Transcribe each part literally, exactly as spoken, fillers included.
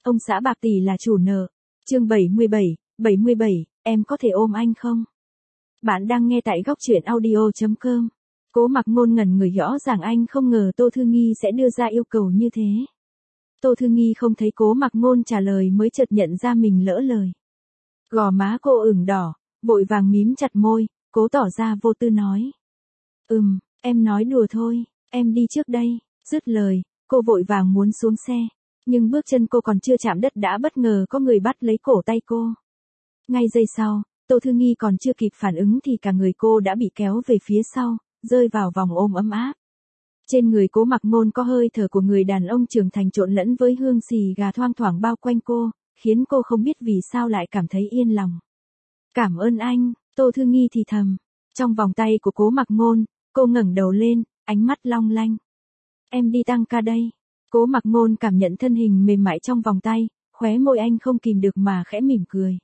Ông xã bạc tỷ là chủ nợ. Chương bảy mươi bảy, bảy mươi bảy, em có thể ôm anh không? Bạn đang nghe tại góc truyện audio chấm com. Cố Mặc Ngôn ngẩn người, rõ ràng anh không ngờ Tô Thư Nghi sẽ đưa ra yêu cầu như thế. Tô Thư Nghi không thấy Cố Mặc Ngôn trả lời mới chợt nhận ra mình lỡ lời. Gò má cô ửng đỏ, vội vàng mím chặt môi, cố tỏ ra vô tư nói. Ừm, em nói đùa thôi, em đi trước đây. Dứt lời, cô vội vàng muốn xuống xe. Nhưng bước chân cô còn chưa chạm đất đã bất ngờ có người bắt lấy cổ tay cô. Ngay giây sau, Tô Thư Nghi còn chưa kịp phản ứng thì cả người cô đã bị kéo về phía sau, rơi vào vòng ôm ấm áp. Trên người Cố Mặc Ngôn có hơi thở của người đàn ông trưởng thành trộn lẫn với hương xì gà thoang thoảng bao quanh cô, khiến cô không biết vì sao lại cảm thấy yên lòng. Cảm ơn anh, Tô Thư Nghi thì thầm. Trong vòng tay của Cố Mặc Ngôn, cô ngẩng đầu lên, ánh mắt long lanh. Em đi tăng ca đây. Cố Mặc Ngôn cảm nhận thân hình mềm mại trong vòng tay, khóe môi anh không kìm được mà khẽ mỉm cười.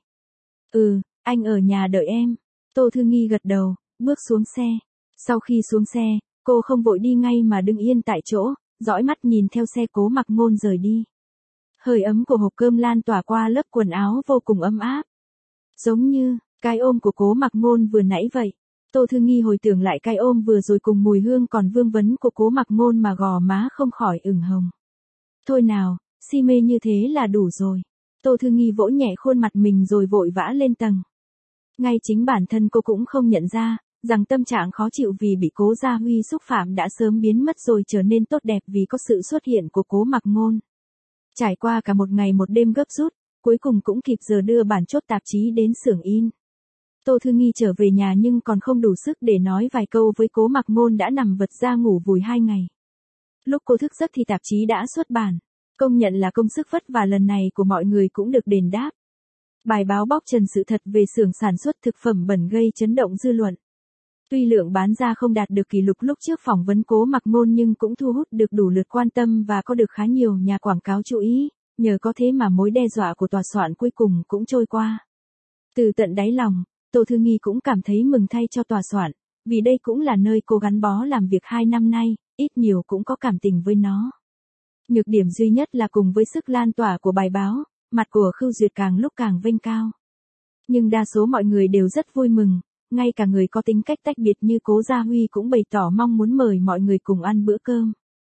Ừ, anh ở nhà đợi em. Tô Thư Nghi gật đầu, bước xuống xe. Sau khi xuống xe, cô không vội đi ngay mà đứng yên tại chỗ, dõi mắt nhìn theo xe Cố Mặc Ngôn rời đi. Hơi ấm của hộp cơm lan tỏa qua lớp quần áo vô cùng ấm áp. Giống như cái ôm của Cố Mặc Ngôn vừa nãy vậy. Tô Thư Nghi hồi tưởng lại cái ôm vừa rồi cùng mùi hương còn vương vấn của Cố Mặc Ngôn mà gò má không khỏi ửng hồng. Thôi nào, si mê như thế là đủ rồi. Tô Thư Nghi vỗ nhẹ khuôn mặt mình rồi vội vã lên tầng. Ngay chính bản thân cô cũng không nhận ra, rằng tâm trạng khó chịu vì bị Cố Gia Huy xúc phạm đã sớm biến mất rồi trở nên tốt đẹp vì có sự xuất hiện của Cố Mặc Ngôn. Trải qua cả một ngày một đêm gấp rút, cuối cùng cũng kịp giờ đưa bản chốt tạp chí đến xưởng in. Tô Thư Nghi trở về nhà nhưng còn không đủ sức để nói vài câu với Cố Mặc Ngôn đã nằm vật ra ngủ vùi hai ngày. Lúc cô thức giấc thì tạp chí đã xuất bản. Công nhận là công sức vất vả lần này của mọi người cũng được đền đáp. Bài báo bóc trần sự thật về xưởng sản xuất thực phẩm bẩn gây chấn động dư luận. Tuy lượng bán ra không đạt được kỷ lục lúc trước phỏng vấn Cố Mặc Ngôn nhưng cũng thu hút được đủ lượt quan tâm và có được khá nhiều nhà quảng cáo chú ý, nhờ có thế mà mối đe dọa của tòa soạn cuối cùng cũng trôi qua. Từ tận đáy lòng, Tô Thư Nghi cũng cảm thấy mừng thay cho tòa soạn, vì đây cũng là nơi cô gắn bó làm việc hai năm nay, ít nhiều cũng có cảm tình với nó. Nhược điểm duy nhất là cùng với sức lan tỏa của bài báo, mặt của Khưu Duyệt càng lúc càng vênh cao. Nhưng đa số mọi người đều rất vui mừng, ngay cả người có tính cách tách biệt như Cố Gia Huy cũng bày tỏ mong muốn mời mọi người cùng ăn bữa cơm.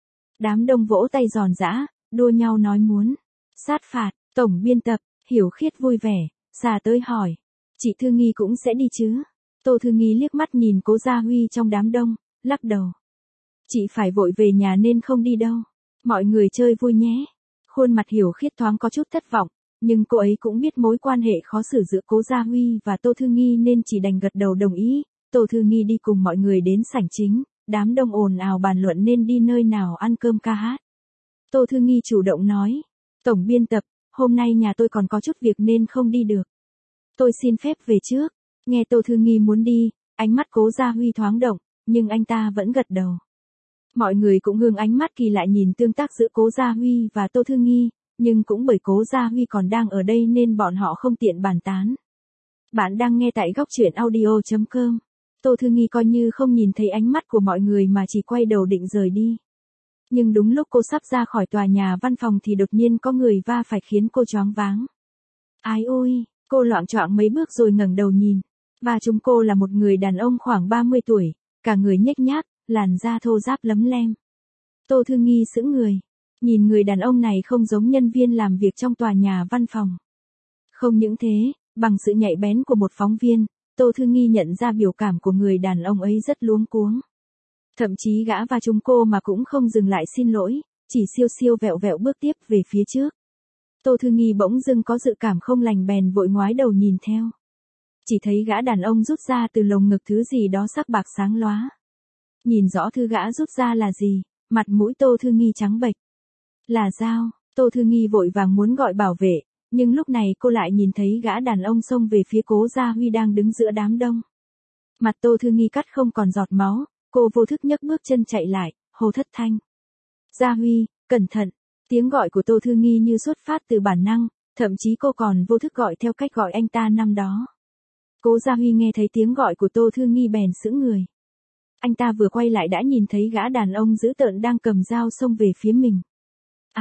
Đám đông vỗ tay giòn giã, đua nhau nói muốn sát phạt. Tổng biên tập Hiểu Khiết vui vẻ xà tới hỏi, chị Thư Nghi cũng sẽ đi chứ? Tô Thư Nghi liếc mắt nhìn Cố Gia Huy trong đám đông, lắc đầu. Chị phải vội về nhà nên không đi đâu. Mọi người chơi vui nhé. Khuôn mặt Hiểu Khiết thoáng có chút thất vọng, nhưng cô ấy cũng biết mối quan hệ khó xử giữa Cố Gia Huy và Tô Thư Nghi nên chỉ đành gật đầu đồng ý. Tô Thư Nghi đi cùng mọi người đến sảnh chính, đám đông ồn ào bàn luận nên đi nơi nào ăn cơm ca hát. Tô Thư Nghi chủ động nói, Tổng biên tập, hôm nay nhà tôi còn có chút việc nên không đi được. Tôi xin phép về trước. Nghe Tô Thư Nghi muốn đi, ánh mắt Cố Gia Huy thoáng động, nhưng anh ta vẫn gật đầu. Mọi người cũng hướng ánh mắt kỳ lạ nhìn tương tác giữa Cố Gia Huy và Tô Thư Nghi, nhưng cũng bởi Cố Gia Huy còn đang ở đây nên bọn họ không tiện bàn tán. Bạn đang nghe tại góc truyện audio chấm com. Tô Thư Nghi coi như không nhìn thấy ánh mắt của mọi người mà chỉ quay đầu định rời đi. Nhưng đúng lúc cô sắp ra khỏi tòa nhà văn phòng thì đột nhiên có người va phải khiến cô choáng váng. Ái ôi, cô loạng choạng mấy bước rồi ngẩng đầu nhìn. Và chúng cô là một người đàn ông khoảng ba mươi tuổi, cả người nhếch nhác, làn da thô ráp lấm lem. Tô Thư Nghi sững người, nhìn người đàn ông này không giống nhân viên làm việc trong tòa nhà văn phòng. Không những thế, bằng sự nhạy bén của một phóng viên, Tô Thư Nghi nhận ra biểu cảm của người đàn ông ấy rất luống cuống. Thậm chí gã và chúng cô mà cũng không dừng lại xin lỗi, chỉ siêu siêu vẹo vẹo bước tiếp về phía trước. Tô Thư Nghi bỗng dưng có dự cảm không lành bèn vội ngoái đầu nhìn theo. Chỉ thấy gã đàn ông rút ra từ lồng ngực thứ gì đó sắc bạc sáng lóa. Nhìn rõ thứ gã rút ra là gì, mặt mũi Tô Thư Nghi trắng bệch. Là dao. Tô Thư Nghi vội vàng muốn gọi bảo vệ, nhưng lúc này cô lại nhìn thấy gã đàn ông xông về phía Cố Gia Huy đang đứng giữa đám đông. Mặt Tô Thư Nghi cắt không còn giọt máu, cô vô thức nhấc bước chân chạy lại, hô thất thanh. Gia Huy, cẩn thận. Tiếng gọi của Tô Thư Nghi như xuất phát từ bản năng, thậm chí cô còn vô thức gọi theo cách gọi anh ta năm đó. Cố Gia Huy nghe thấy tiếng gọi của Tô Thư Nghi bèn sững người. Anh ta vừa quay lại đã nhìn thấy gã đàn ông dữ tợn đang cầm dao xông về phía mình. Á, à,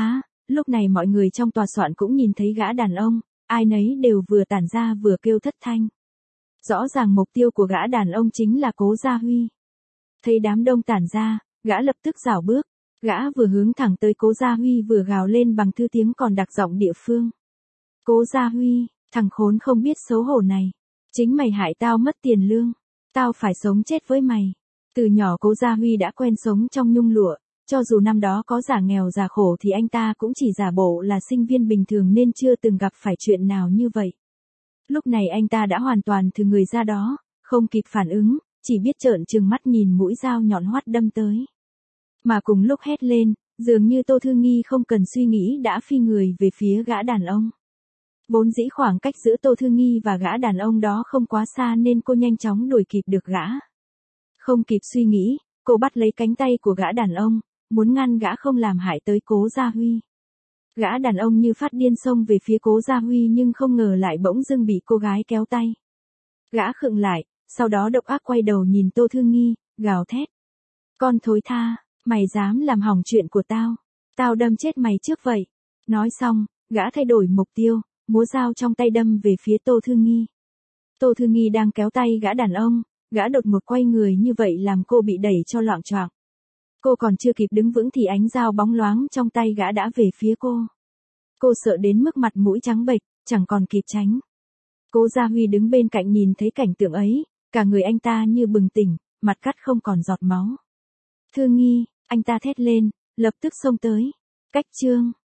lúc này mọi người trong tòa soạn cũng nhìn thấy gã đàn ông, ai nấy đều vừa tản ra vừa kêu thất thanh. Rõ ràng mục tiêu của gã đàn ông chính là Cố Gia Huy. Thấy đám đông tản ra, gã lập tức rảo bước, gã vừa hướng thẳng tới Cố Gia Huy vừa gào lên bằng thứ tiếng còn đặc giọng địa phương. Cố Gia Huy, thằng khốn không biết xấu hổ này, chính mày hại tao mất tiền lương, tao phải sống chết với mày. Từ nhỏ Cố Gia Huy đã quen sống trong nhung lụa, cho dù năm đó có giả nghèo giả khổ thì anh ta cũng chỉ giả bộ là sinh viên bình thường nên chưa từng gặp phải chuyện nào như vậy. Lúc này anh ta đã hoàn toàn từ người ra đó, không kịp phản ứng, chỉ biết trợn trừng mắt nhìn mũi dao nhọn hoắt đâm tới. Mà cùng lúc hét lên, dường như Tô Thư Nghi không cần suy nghĩ đã phi người về phía gã đàn ông. Vốn dĩ khoảng cách giữa Tô Thư Nghi và gã đàn ông đó không quá xa nên cô nhanh chóng đuổi kịp được gã. Không kịp suy nghĩ, cô bắt lấy cánh tay của gã đàn ông, muốn ngăn gã không làm hại tới Cố Gia Huy. Gã đàn ông như phát điên xông về phía Cố Gia Huy nhưng không ngờ lại bỗng dưng bị cô gái kéo tay. Gã khựng lại, sau đó độc ác quay đầu nhìn Tô Thư Nghi, gào thét. Con thối tha, mày dám làm hỏng chuyện của tao, tao đâm chết mày trước vậy. Nói xong, gã thay đổi mục tiêu, múa dao trong tay đâm về phía Tô Thư Nghi. Tô Thư Nghi đang kéo tay gã đàn ông, gã đột ngột quay người như vậy làm cô bị đẩy cho loạng choạng. Cô còn chưa kịp đứng vững thì ánh dao bóng loáng trong tay gã đã về phía cô. Cô sợ đến mức mặt mũi trắng bệch, chẳng còn kịp tránh. Cố Gia Huy đứng bên cạnh nhìn thấy cảnh tượng ấy, cả người anh ta như bừng tỉnh, mặt cắt không còn giọt máu. Thư Nghi, anh ta thét lên, lập tức xông tới. Cách chương